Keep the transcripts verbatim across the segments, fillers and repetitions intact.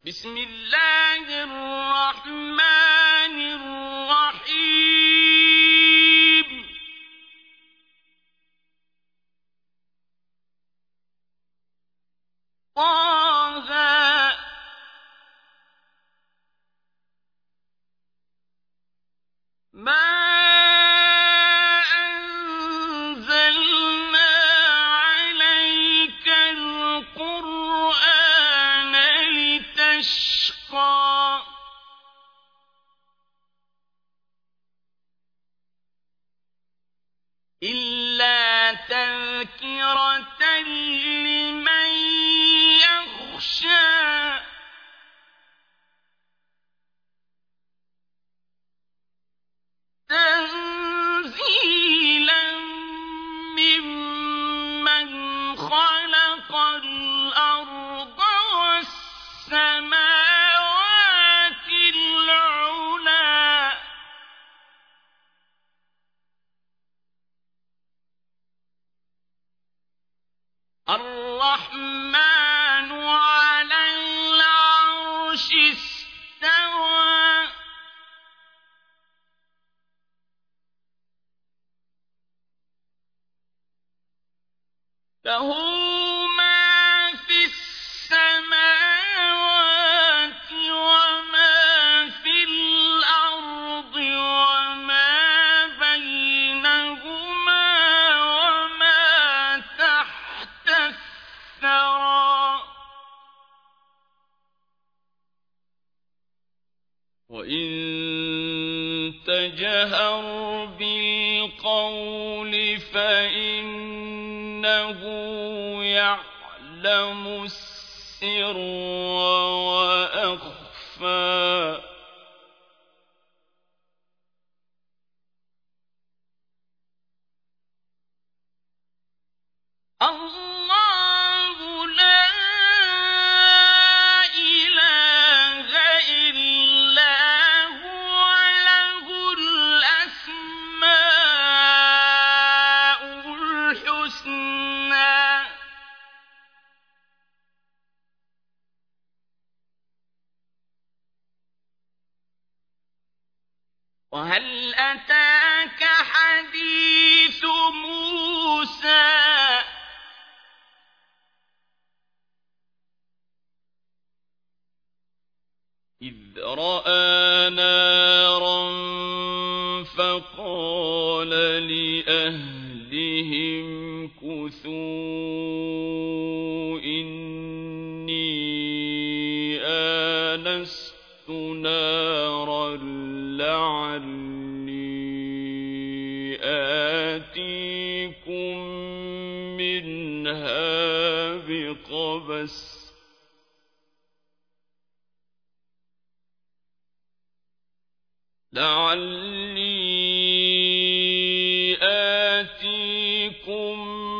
بسم الله الرحمن الرحيم طه ما أنزلنا عليك القرآن لتشقى إلا تذكرة لمن يخشى تنزيلا ممن خلق الأرض والسماوات العلى الرحمن على العرش استوى له ما في السماوات وما في الأرض وما بينهما وما تحت الثرى وإن تجهر بالقول فإنه يعلم السر وأخفى الله لا إله إلا هو له الأسماء الحسنى وهل أتاك حديث موسى إذ رأى نارا فقال لأهلهم كثوا إني آنست نارا لعلي آتيكم منها بقبس لعلي آتيكم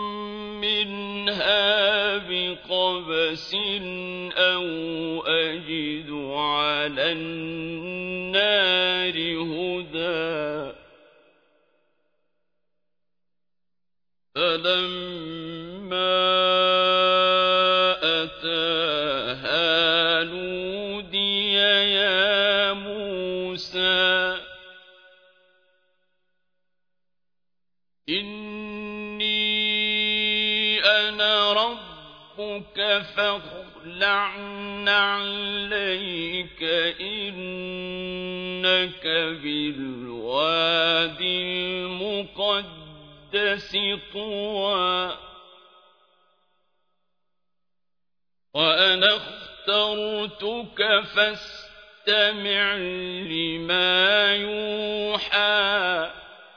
منها بقبس أو أجد على النار هدى فلما أتاها نودي يا موسى إني أنا ربك فاخلع نعليك إنك بالوادي المقدس طوى وأنا اخترتك فاستمع لما يوحى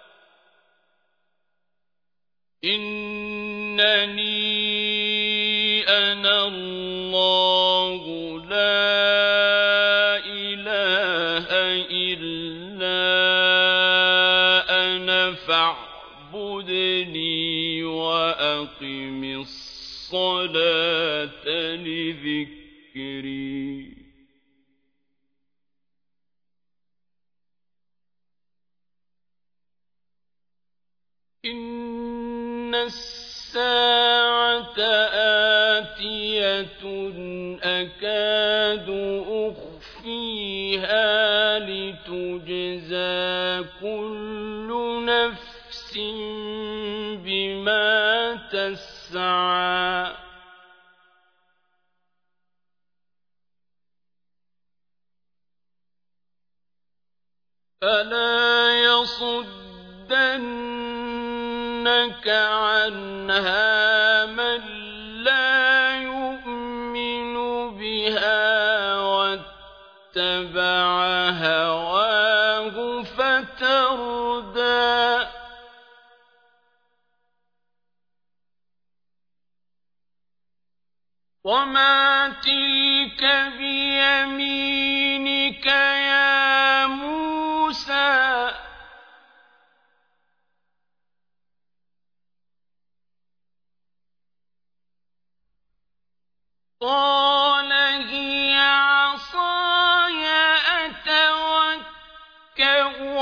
إنني أنا الله لا إله إلا أنا فاعبدني وأقم الصلاة لذكري إن الساعة آتية ناسية أكاد أخفيها لتجزى كل نفس بما تسعى فلا يصدنك عنها من لا يؤمن بها واتبع هواه فتردى وما تلك بيمينك يا موسى قال هي عصاي أتوكأ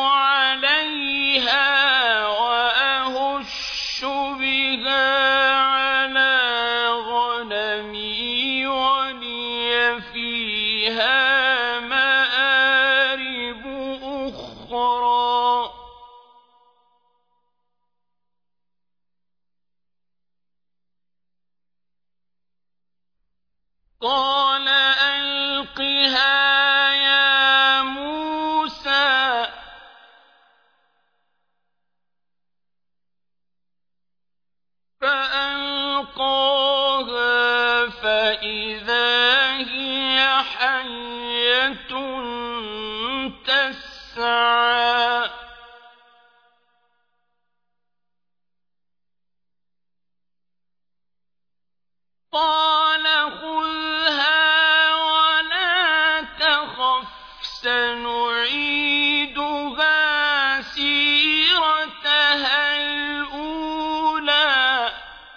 عليها وأهش بها على غنمي ولي فيها مآرب أخرى قال ألقها يا موسى فألقاها فإذا هي حية تسعى قال خذها ولا تخف سنعيدها سيرتها الأولى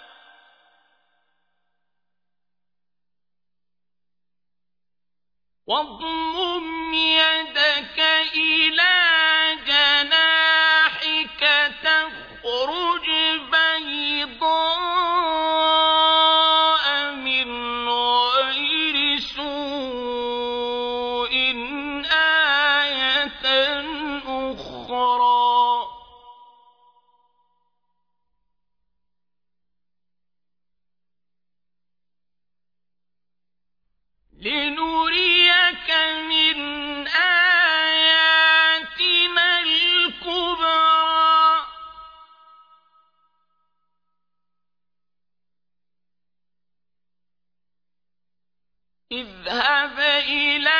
واضمم يدك إلى جناحك تخرج بيضاء من غير سوء آية أخرى لنريك من آياتنا الكبرى اذهب إلى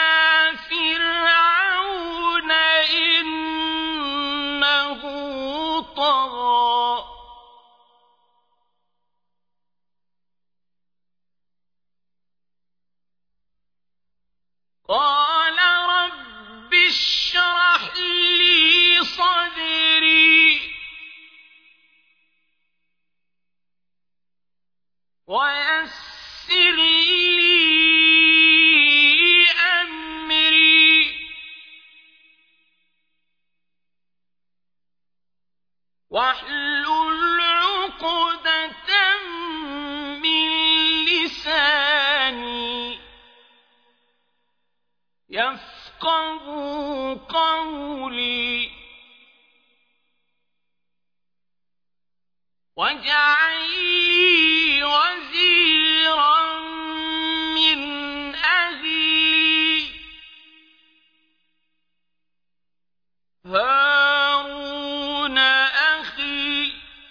فرعون إنه طغى قال رب اشرح لي صدري ويسر لي أمري واحلل عقدة من لساني يفقهوا قولي واجعل لي وزيرا من أهلي هارون أخي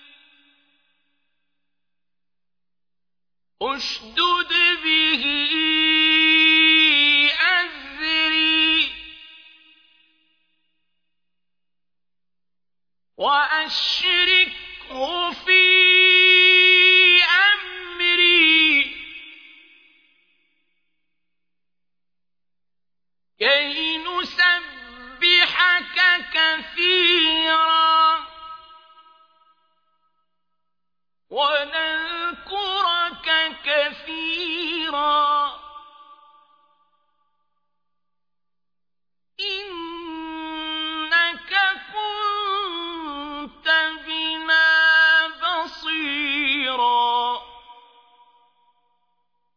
اشدد به أزري وأشركه في أمري كي نسبحك كثيرا ونذكرك كثيرا إنك كنت بنا بصيرا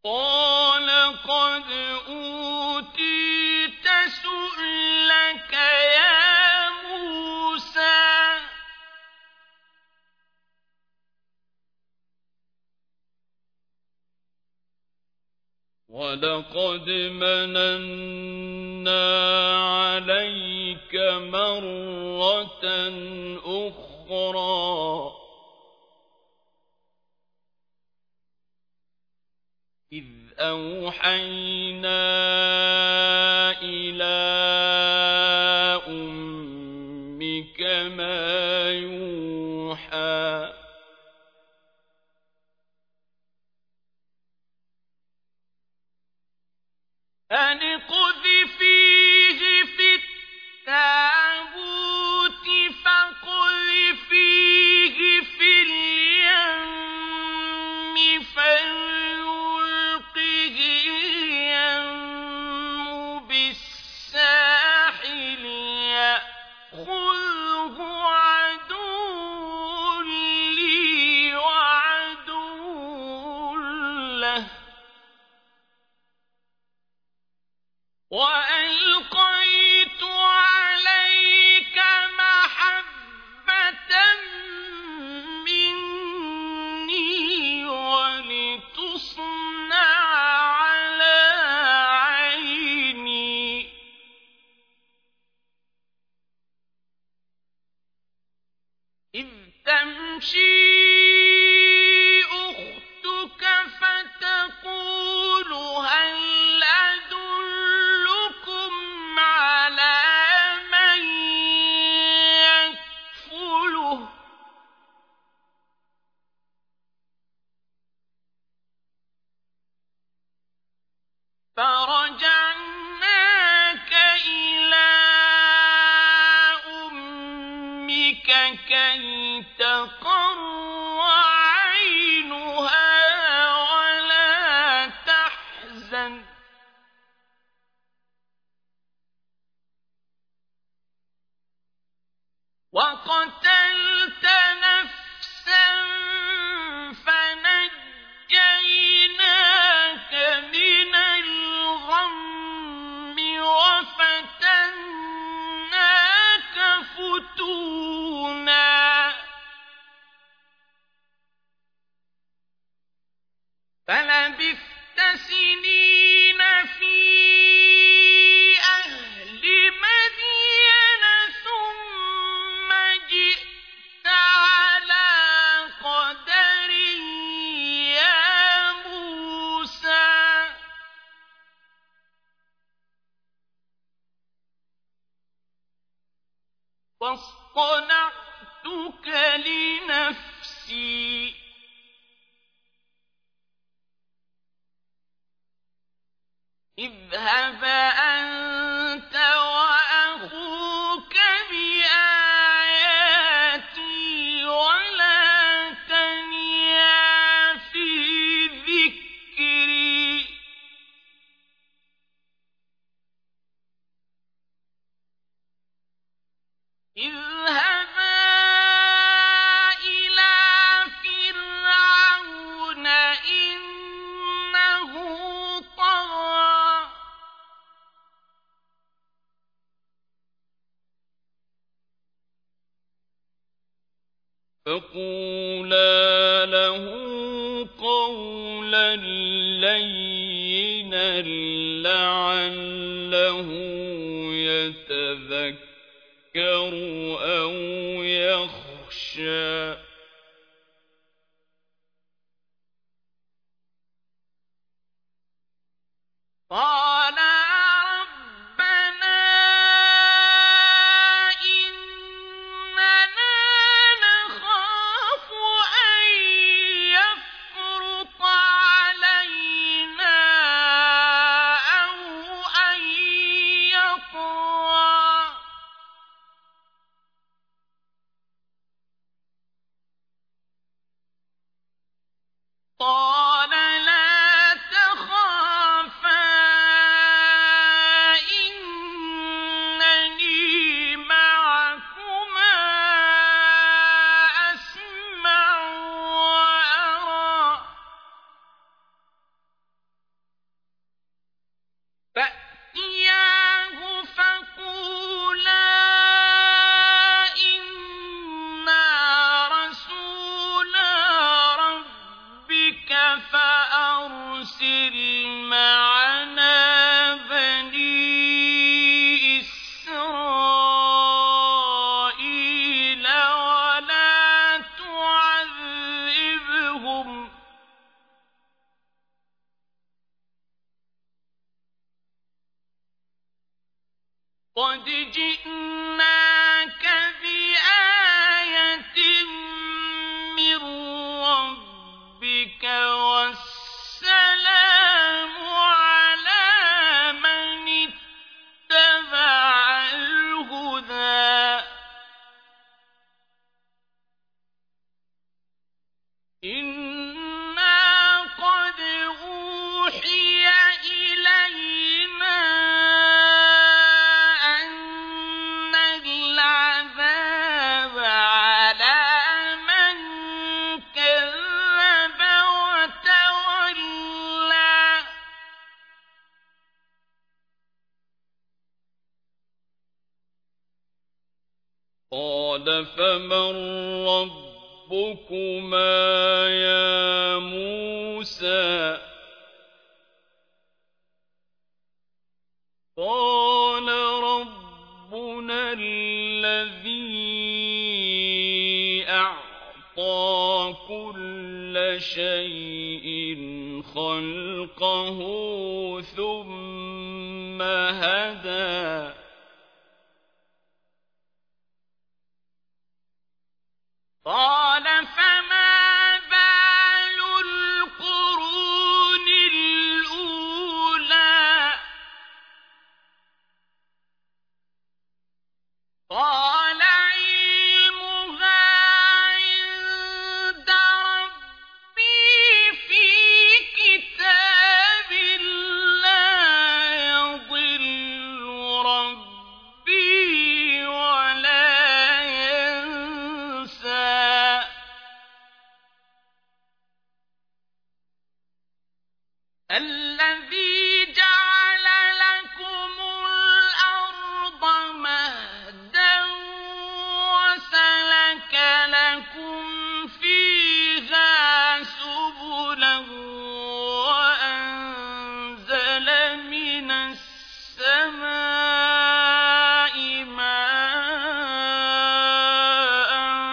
قال قد أوتيت سؤلك يا موسى ولقد مننا عليك مرة أخرى إذ أوحينا إلى أمك ما يوحى أن اقذفيه في التابوت فاقذفيه في اليم فليلقه اليم بالساحل يأخذه عدو لي وعدو له وألقيت عليك محبة مني ولتصنع على عيني إذ تمشي أختك فتقول هل أدلكم على من يكفله فرجعناك إلى أمك كي تقر عينها ولا تحزن وقتلت نفسا فنجيناك من الغم وفتناك فتونا فلبثت سنين في أهل مدين ثم جئت على قدر يا موسى واصطنعتك لنفسي اذهب أنت وأخوك بآياتي ولا تنيا في ذكري اذهبا إلى فرعون إنه طغى فقولا له قولا لينا لعله يتذكر أو يخشى قال ربنا إننا نخاف أن يفرط علينا أو أن يطغى قال لا تخافا إنني معكما أسمع وأرى قد جئناك بآية من ربك والسلام على من اتبع الهدى إنا قد أوحي إلينا أن العذاب على من كذب وتولى قال فمن ربكما يا موسى قال ربنا الذي أعطى كل شيء خلقه ثم هدى قال فما بال القرون الأولى قال علمها عند ربي في كتاب لا يضل ربي ولا ينسى الذي جعل لكم الأرض مهدا وسلك لكم فيها سبلا وأنزل من السماء ماء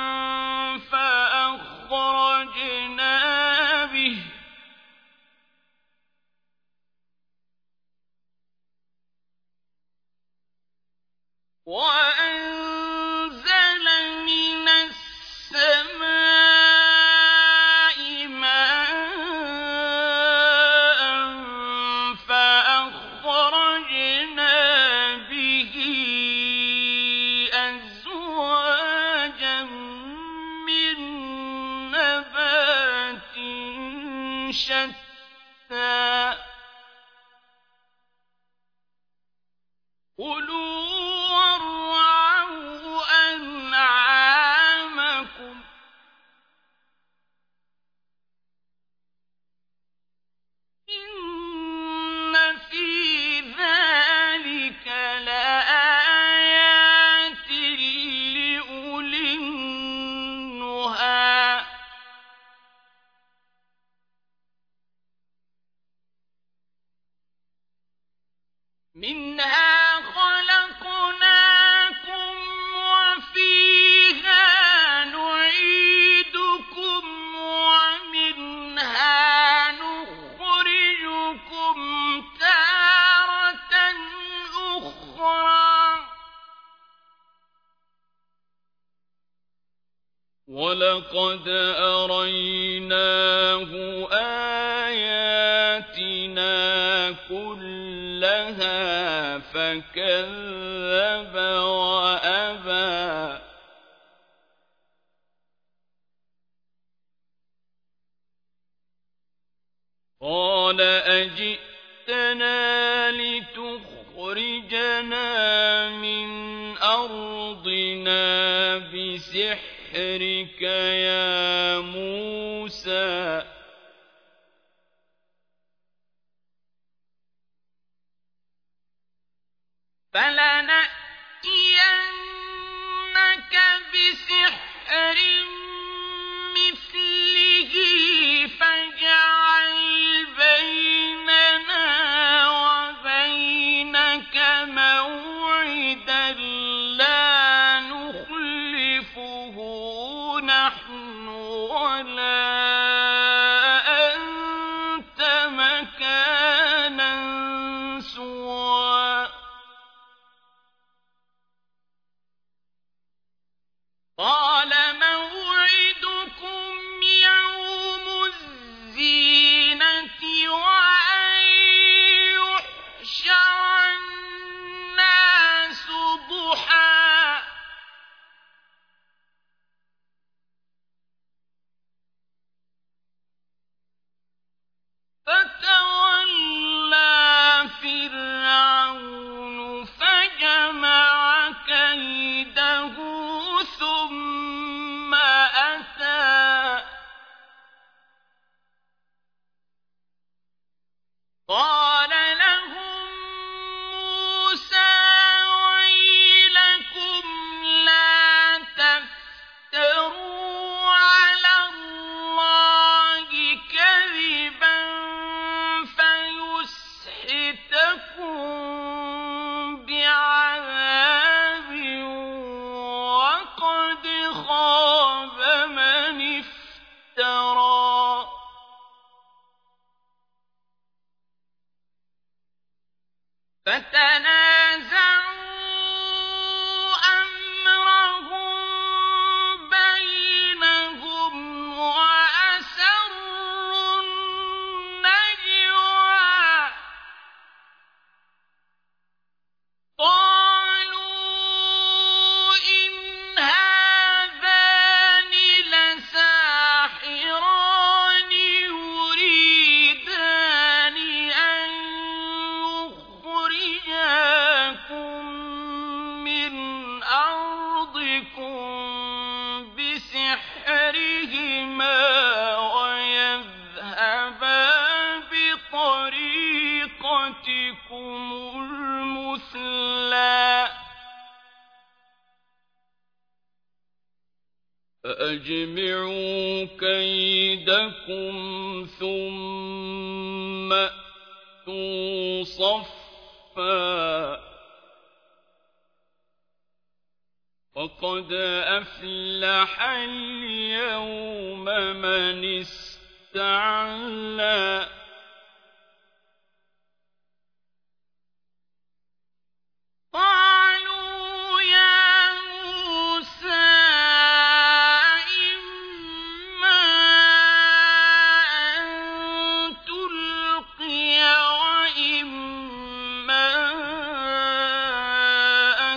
فأخرجنا به وأنزل من السماء ماء فأخرجنا به أزواجا من نبات شتى كلوا وارعوا أنعامكم إن في ذلك لآيات لأولي النهى منها خلقناكم وفيها نعيدكم ومنها نخرجكم تارة أخرى ولقد أريناه آياتنا كلها فكذب وأبى قال أجئتنا لتخرجنا من أرضنا بسحرك يا موسى فلنأتينك بسحر مثله فاجعل بيننا وبينك موعدا لا نخلفه نحن ولا أنت مكانا سوى قال لهم موسى ويلكم لا تفتروا على الله كذبا فيسحتكم بعذاب وقد خاب من افترى فتنازعوا أمرهم بينهم وأسروا النجوى قالوا إن هذان لساحران يريدان أن يخرجاكم من أرضكم بسحرهما ويذهبا بطريقتكم المثلى فأجمعوا كيدكم ثم أتوا صفا وقد أفلح اليوم من استعلى قالوا يا موسى إما أن تلقي وإما أن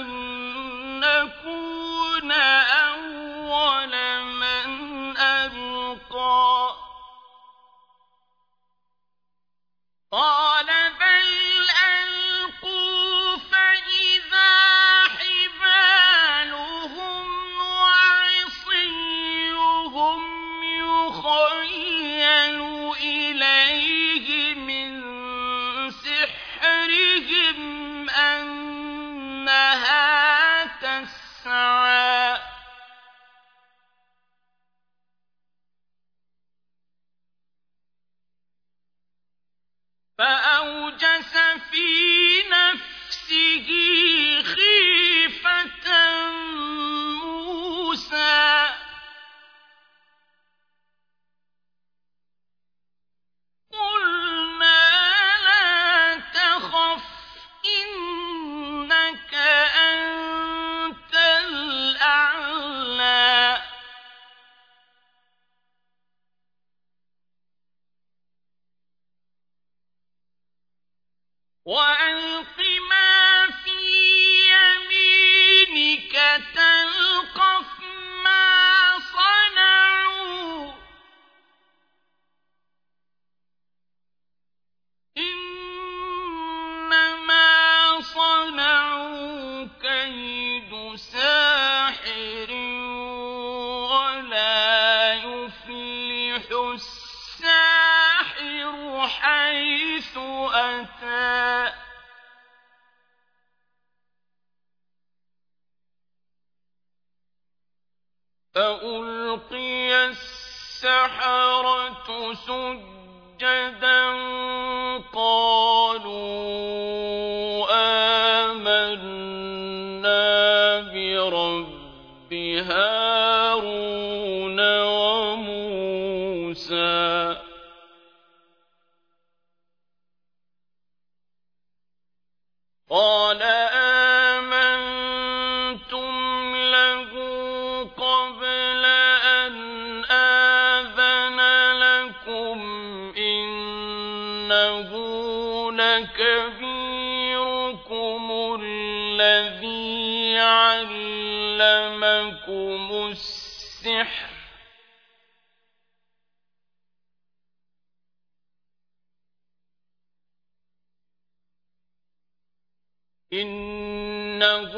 نكون أول من ألقى قال بل ألقوا فإذا حبالهم وعصيهم يخيل إليه من سحرهم أنها تسعى فأوجس في نفسه خيفة موسى قلنا لا تخف إنك أنت الأعلى وألق ما في يمينك تلقف ما صنعوا إنما صنعوا كيد ساحر ولا يفلح الساحر حيث أتى فألقي السحرة سجدا قالوا آمنا برب هارون وموسى قال آمنتم له قبل أن آذن لكم إنه لكبيركم الذي علمكم السحر إنه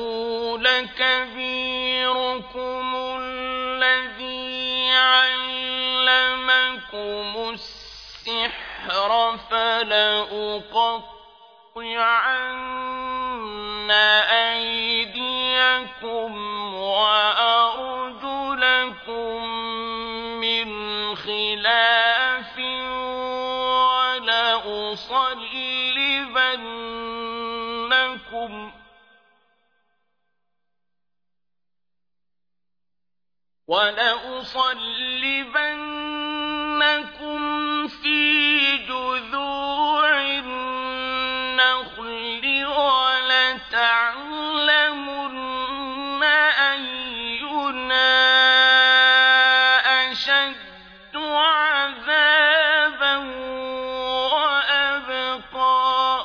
لكبيركم الذي علمكم السحر السحر فلأقطعن أيديكم وأرجلكم من خلاف ولأصلبنكم ولأصلبنكم في جذوع النخل ولتعلمن أينا أشد عذابا وأبقى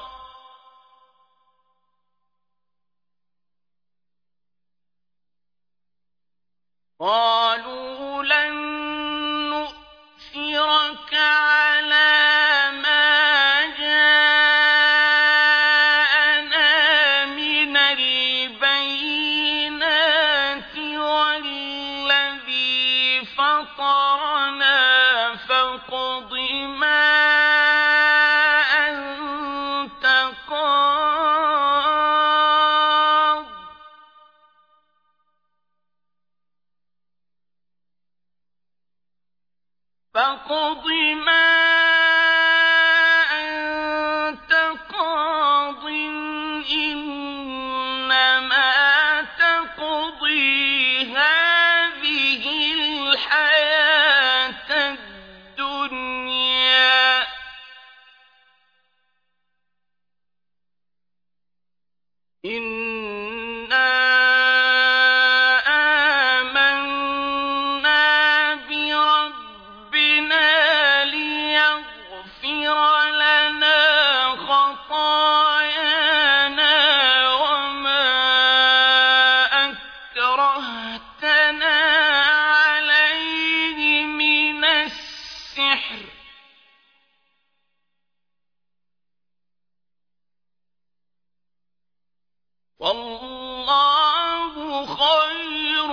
قالوا لن نؤثرك على ما جاءنا من البينات والذي فطرنا فاقض ما أنت قاض فاقض ما أنت قاض إنما تقضي هذه الحياة الدنيا إنا آمنا بربنا ليغفر لنا خطايانا وما أكرهتنا عليه من السحر والله خير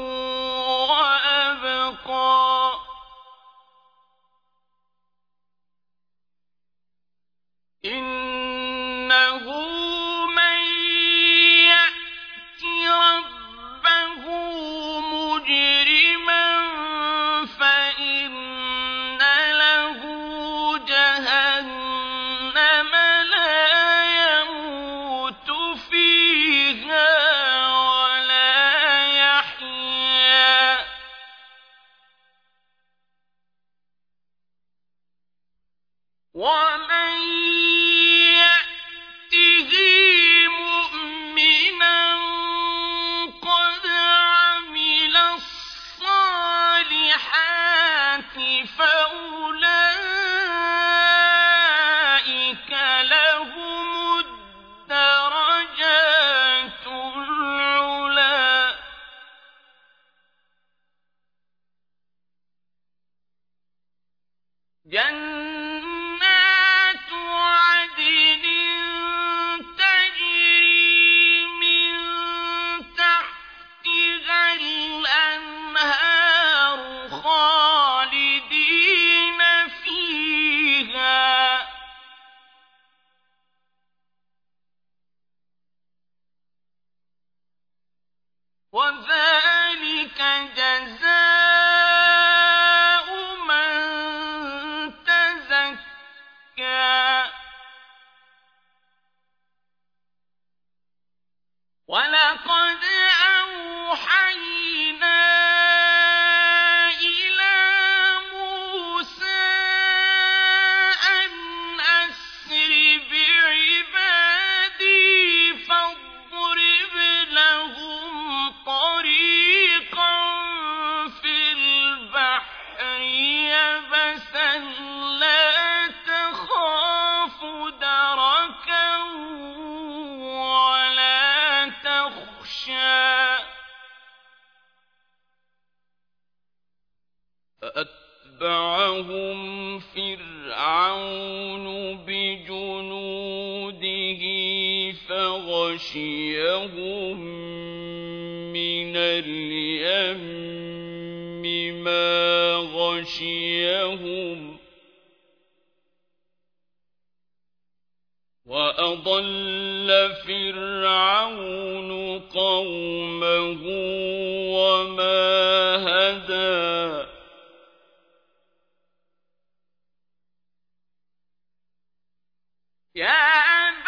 وأبقى إنه من يأت ربه مجرما فإن له جهنم لا يموت فيها ولا يحيا ومن يأته مؤمنا قد عمل الصالحات فأولئك لهم الدرجات العلى جنات عدن تجري من تحتها الأنهار خالدين فيها وذلك جزاء من تزكى ولقد أوحينا إلى موسى أن أسر بعبادي فاضرب لهم طريقا في البحر يبسا لا تخاف دركا ولا تخشى فأتبعهم فرعون بجنوده فغشيهم من اليم ما غشيهم وأضل فرعون قومه وما هدى يا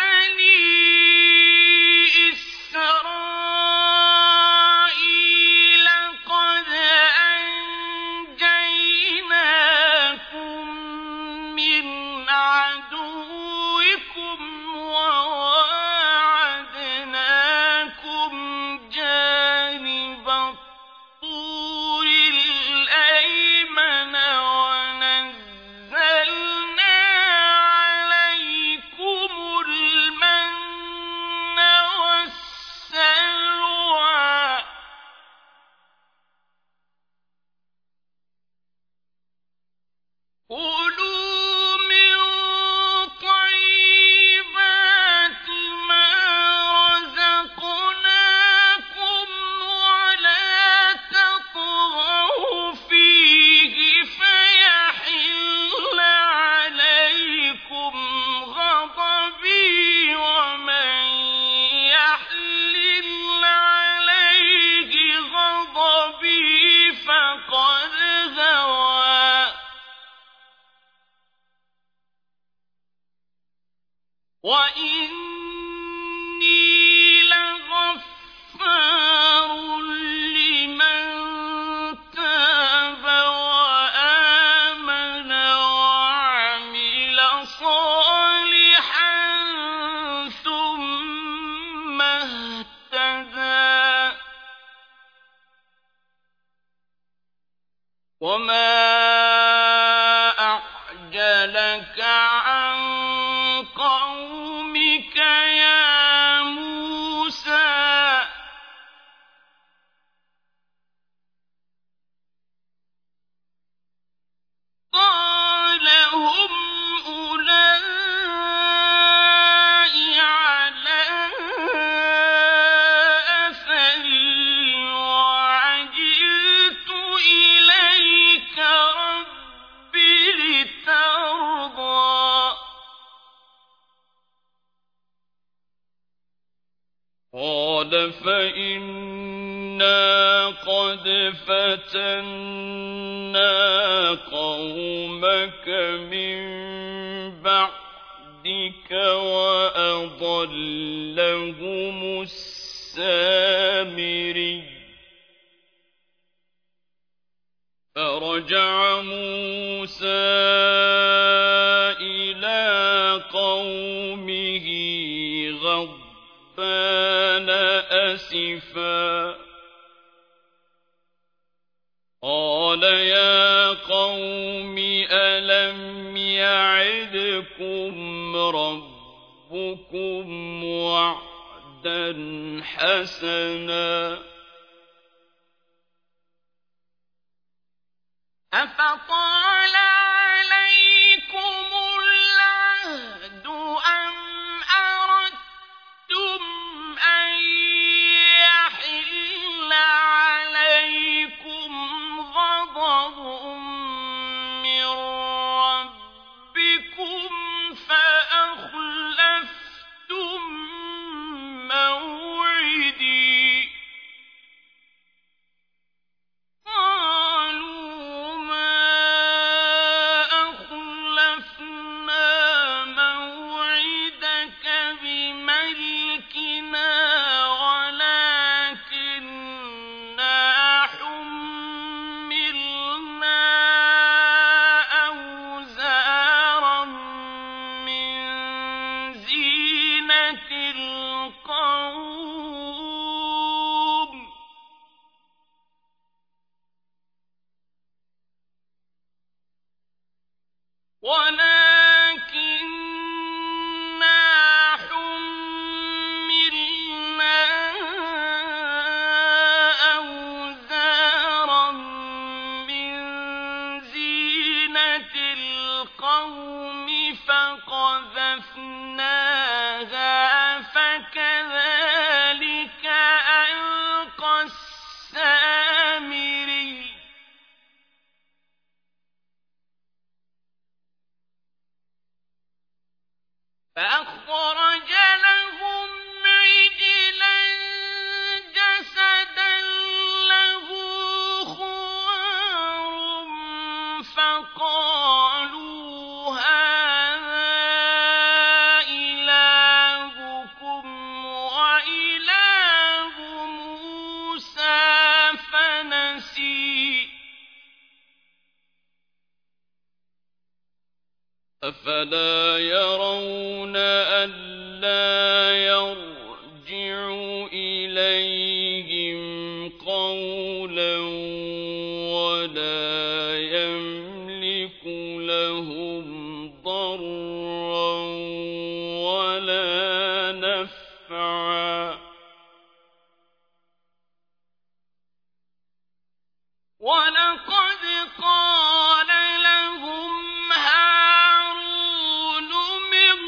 وإني لغفار لمن تاب وآمن وعمل صالحا ثم اهتدى وما أعجلك عن قومك يا موسى قال هم أولئك على أثري وعجلت إليك رب لترضى قال فإنا قد فتنا قومك من بعدك وأضلهم السامري فرجع موسى إلى قومه غضبان أسفا قال يا قوم ألم يعدكم ربكم وعدا حسنا أفطال عليكم العهد أم أردتم أن يحل عليكم غضب من ربكم فأخلفتم موعدي قالوا ما أخلفنا موعدك بملكنا ولكننا حملنا أوزارا من زينة القوم ولكننا حملنا أوزارا من زينة القوم فقذفناها فكذلك ألقى السامري فأخرج لهم عجلا جسدا له خوار فقالوا هذا إلهكم وإله موسى فنسي أفلا يرون ألا يرجع إليهم قولا ولا يملك لهم ضرا ولا نفعا ولقد قال لهم هارون من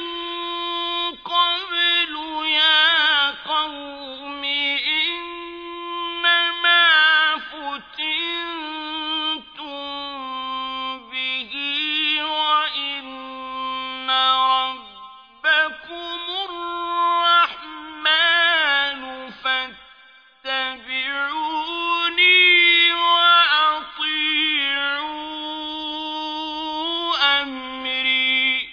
قبل يا قوم إنما فتنتم به وإن ربكم الرحمن فاتبعوني وأطيعوا أمري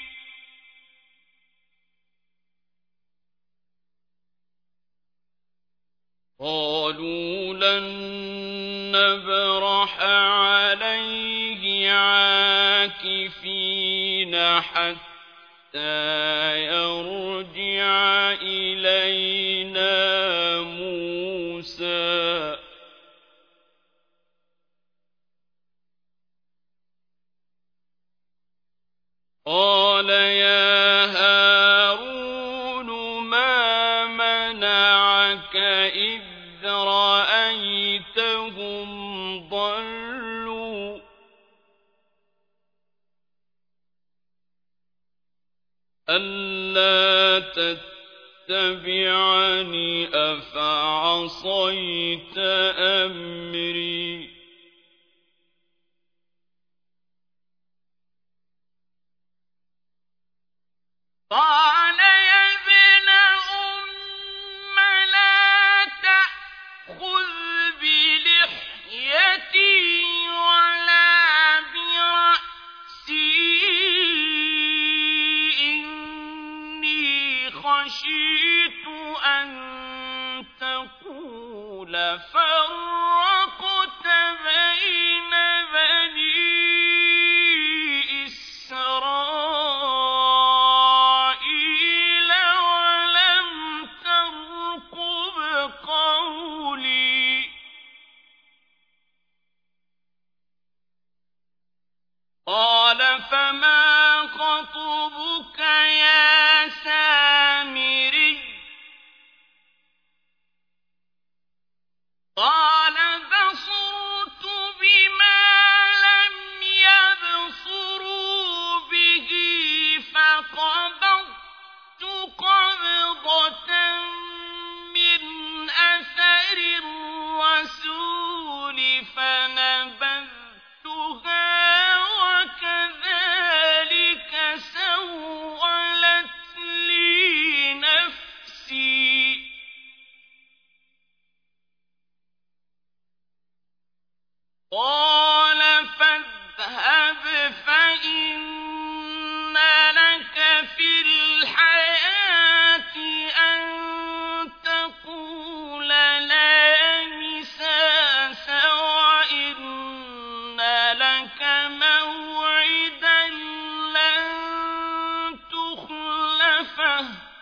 قالوا لن نبرح عليه عاكفين حتى يرجع إلينا موسى قال يا هارون ما منعك إذ رأيتهم ضلوا ألا تتبعني أفعصيت أمري قال يا ابن أم لا تأخذ بلحيتي ولا برأسي إني خشيت أن تقول فرقت بين بني إسرائيل ولم ترقب قولي قال فما خطبك يا سامري قال بصرت بما لم يبصروا به فقبضت قبضة من أثر الرسول فنبذتها وكذلك سولت لي نفسي قال فاذهب فإن لك في الحياة أن تقول لا مساس وإن لك موعدا لن تخلفه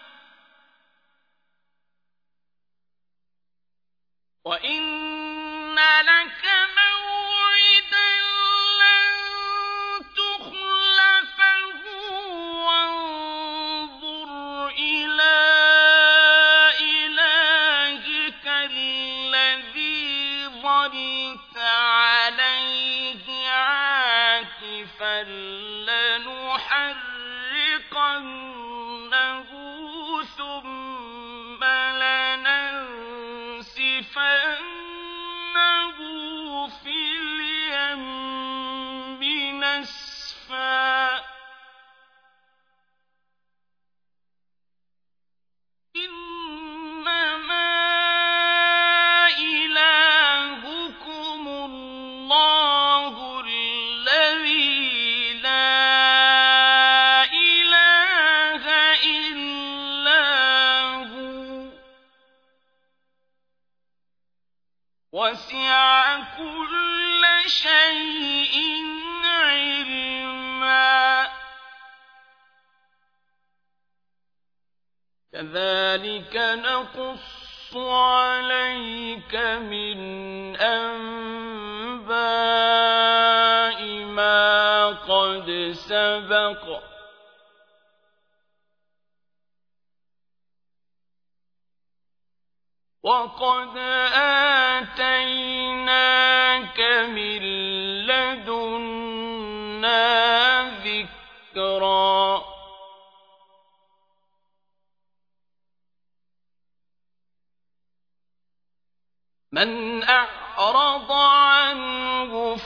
وإن لك موعدا لن تخلفه وانظر إلى إلهك الذي ظلت عليه عاكفا لنحرقنه كذلك نقص عليك من أنباء ما قد سبق وقد آتيناك من لدنا ذكرا من أعرض عنه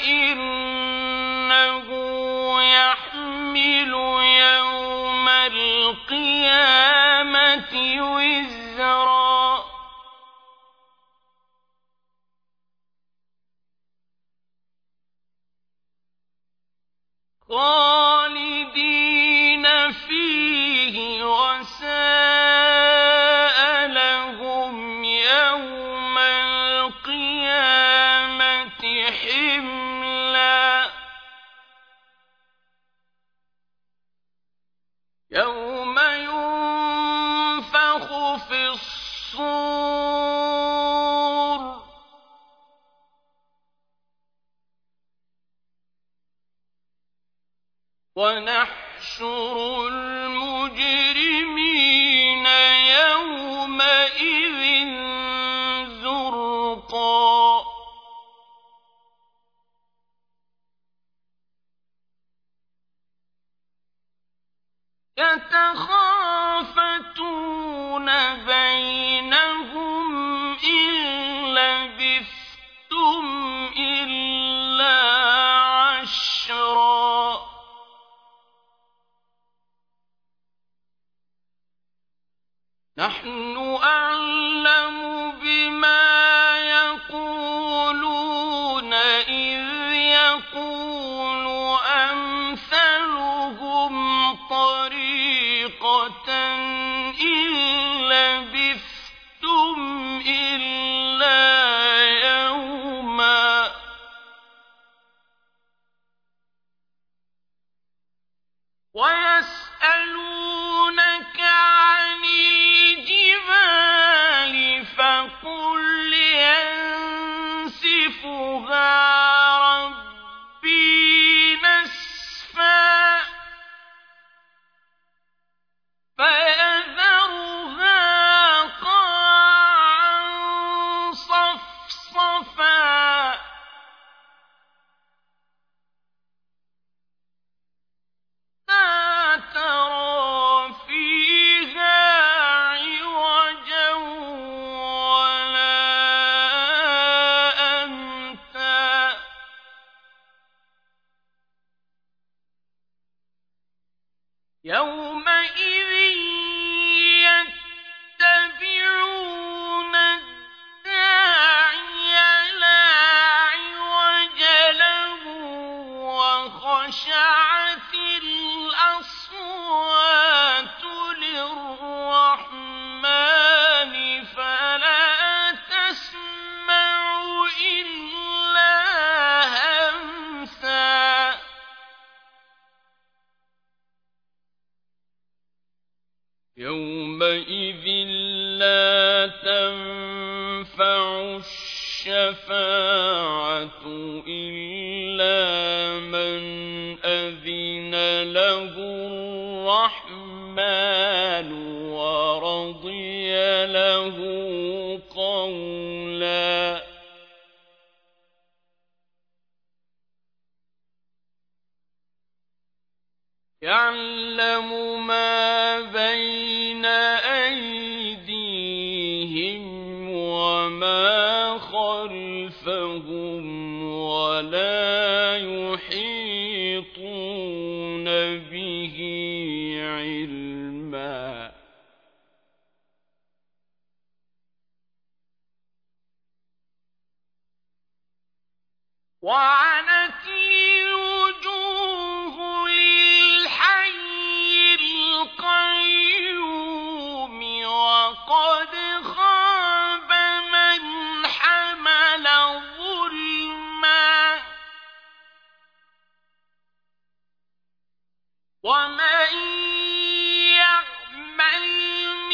فإنه يحمل يوم القيامة وزرا خالدين فيه وساء لهم يوم القيامة حملا يوم ينفخ في الصور ونحشر المجرمين يومئذ زرقا يتخافتون بينهم إن لبثتم إلا عشرا نحن أعلم بما يقولون إذ يقول أمثلهم طريقة إن لبثتم إلا يوما ويسألونك عن الجبال فقل ينسفها ربي نسفا فيذرها قاعا صفصفا لا ترى فيها عوجا ولا أمتا يومئذ يتبعون الداعي لا عوج له وخشعت الأصوات للرحمن فلا تسمع إلا همسا يومئذ لا تنفع الشفاعة إلا من أذن له الرحمن ورضي له قولا يعلم ما بين أيديهم وما خلفهم ولا يحيطون به علما وعنت الوجوه للحي القيوم وقد خاب من حمل ظلما ومن يعمل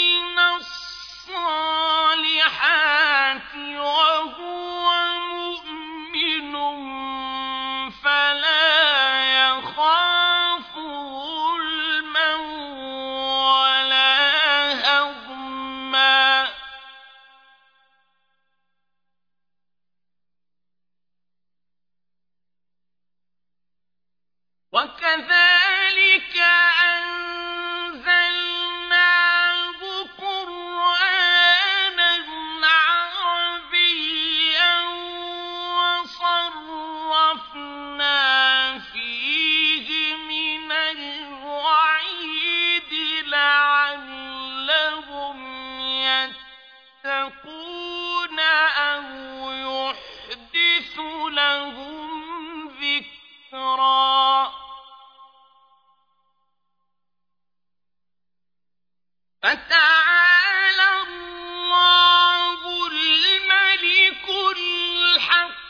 فتعالى الله الملك الحق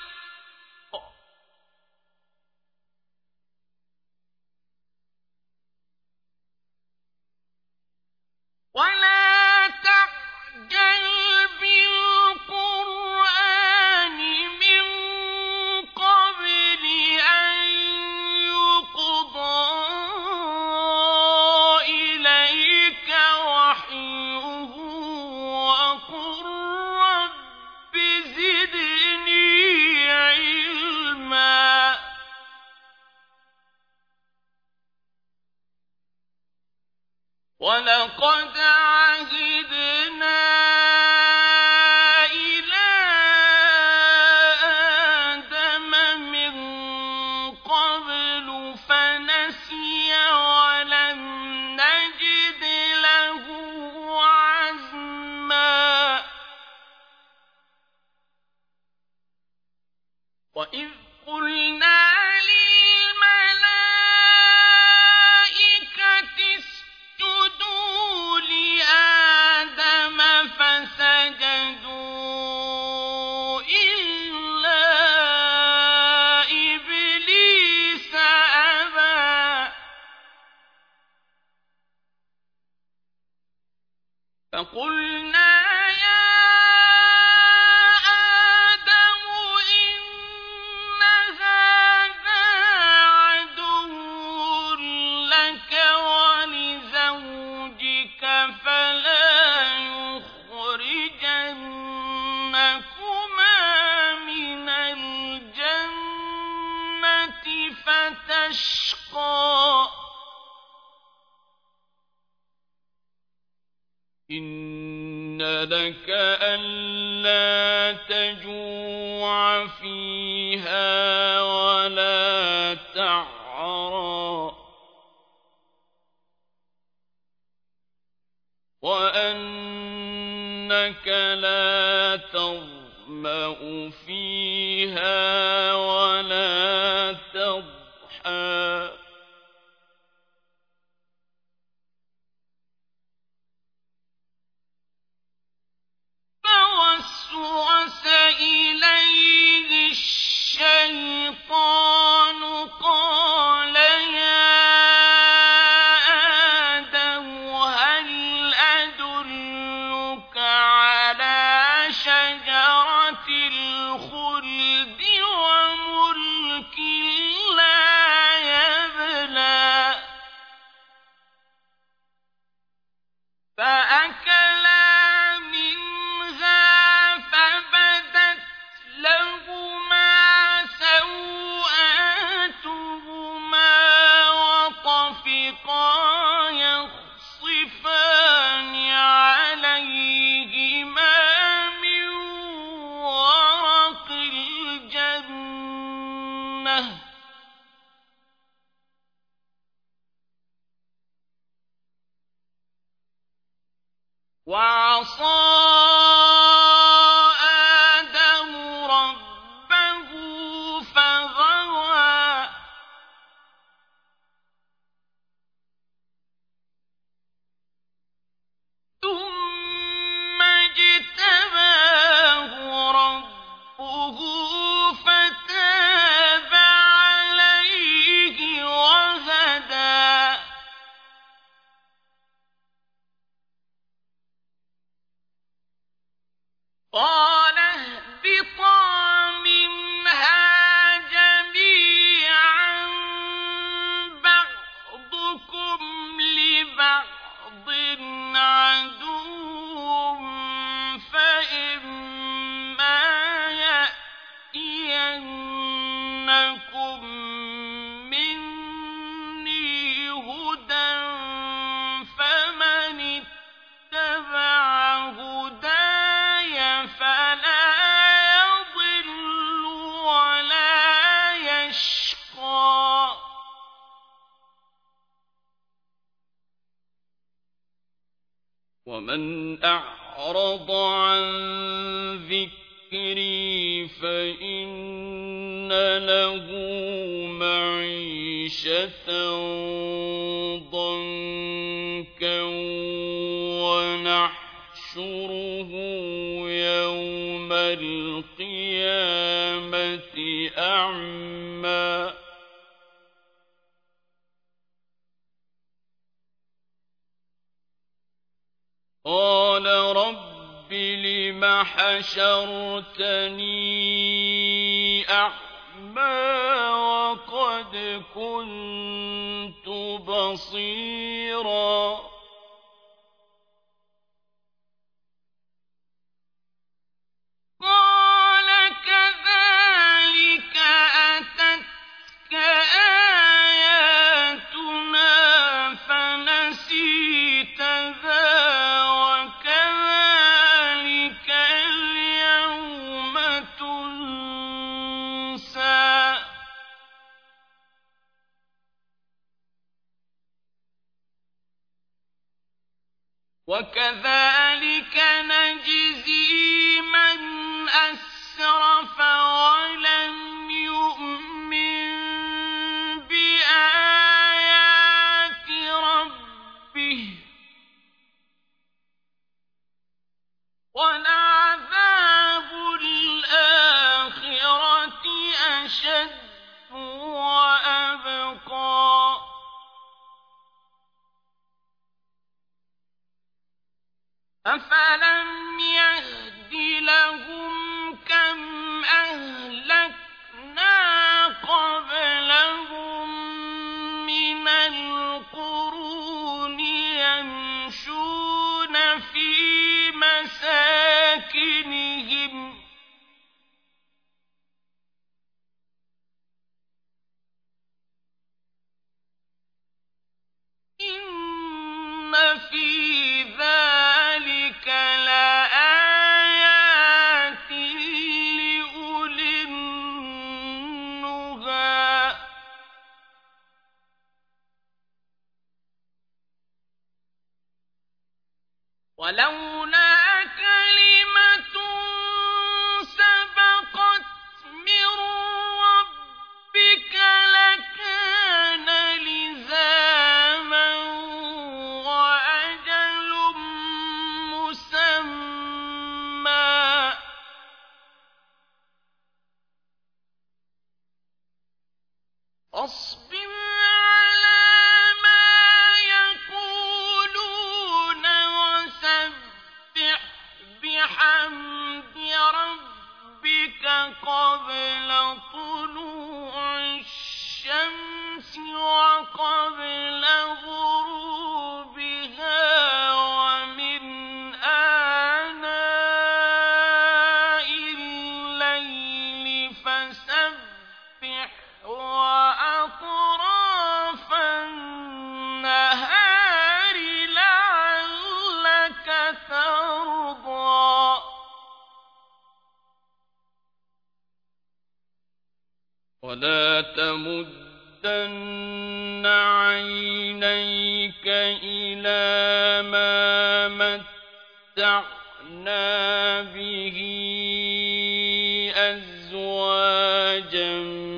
ولا تعجل بالقرآن من قبل أن يقضى إليك وحيه وقل رب زدني علما ولقد عهدنا إلى آدم من قبل فنسي ولم نجد له عزما وإذ قلنا اسجدوا لآدم فسجدوا إلا إبليس أبى فقلنا يا آدم إن هذا عدو لك ولزوجك فلا يخرجنكما من الجنة فتشقى إن لك ألا تجوع فيها ولا تعرى وأنك لا تظمأ فيها ولا تضحى فوسوس إليه الشيطان قال يا آدم هل أدلك على شجرة الخلد وملك لا يبلى فأكلا لهما سوآتهما وطفقا يخصفان عليهما من ورق الجنة وعصى ثم اجتباه ربه فتاب عليه وهدى قال اهبطا منها جميعا بعضكم لبعض عدو فإما يأتينكم مني هدى فمن اتبع هداي فلا يضل ولا يشقى ومن أعرض عن ذكري فإن له معيشة ضنكا ونحشره يوم القيامة أعمى قال رب لم حشرتني أعمى وقد كنت بصيرا قال كذلك أتتك آياتنا فنسيتها وكذلك اليوم تنسى وكذلك نجزي من أسرف ولم يؤمن بآيات ربه ولعذاب الآخرة أشد وأبقى أفلم يهد لهم كم أهلكنا قبلهم من القرون يمشون في مساكنهم إن في ذلك لآيات لأولي النهى ولولا كلمة سبقت من ربك لكان لزاما وأجل مسمى فاصبر على ما يقولون وسبح بحمد ربك قبل طلوع الشمس وقبل غروبها ومن آناء الليل فسبح وأطراف النهار لعلك ترضى ولا تمدن عينيك إلى ما متعنا به أزواجا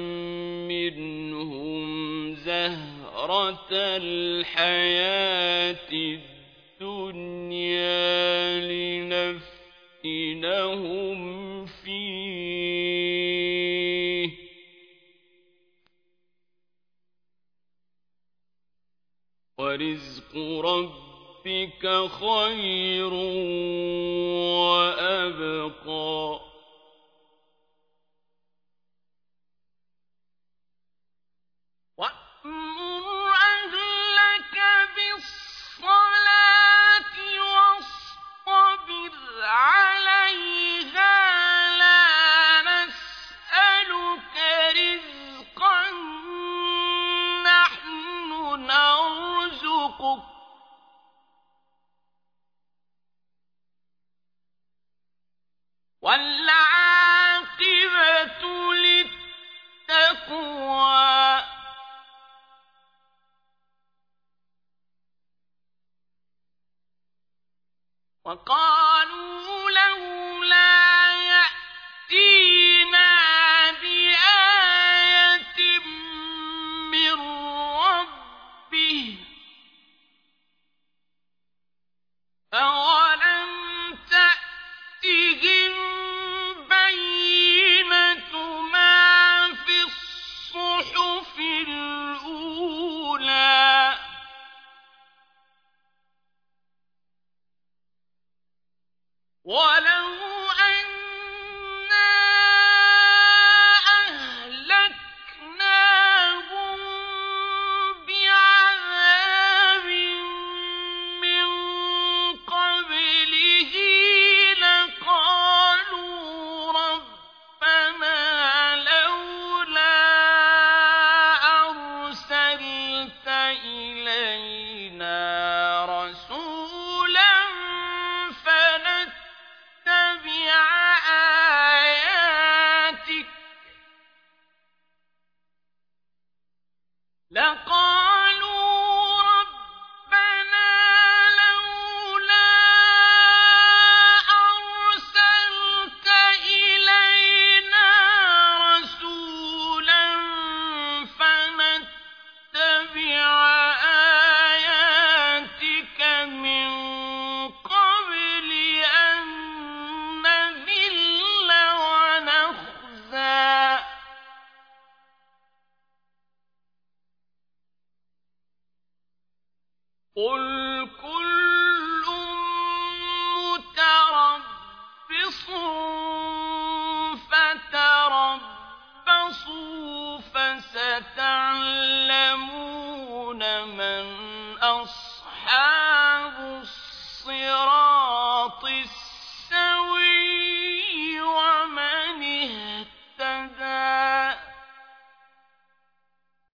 منهم زهرة الحياة الدنيا لنفتنهم فيه ورزق ربك خير وأبقى وأمر أهلك بالصلاة واصطبر عليها لا نسألك رزقا نحن نرزقك والعاقبة للتقوى وقالوا لولا يأتينا بآية من ربه أولم ولو أنا أهلكناهم بعذاب من قبله لقالوا ربنا لولا أرسلت إلينا رسولا فنتبع آياتك لقالوا ربنا لولا أرسلت إلينا رسولا فنتبع آياتك من قبل أن نذل ونخزى قل كل متربص فتربصوا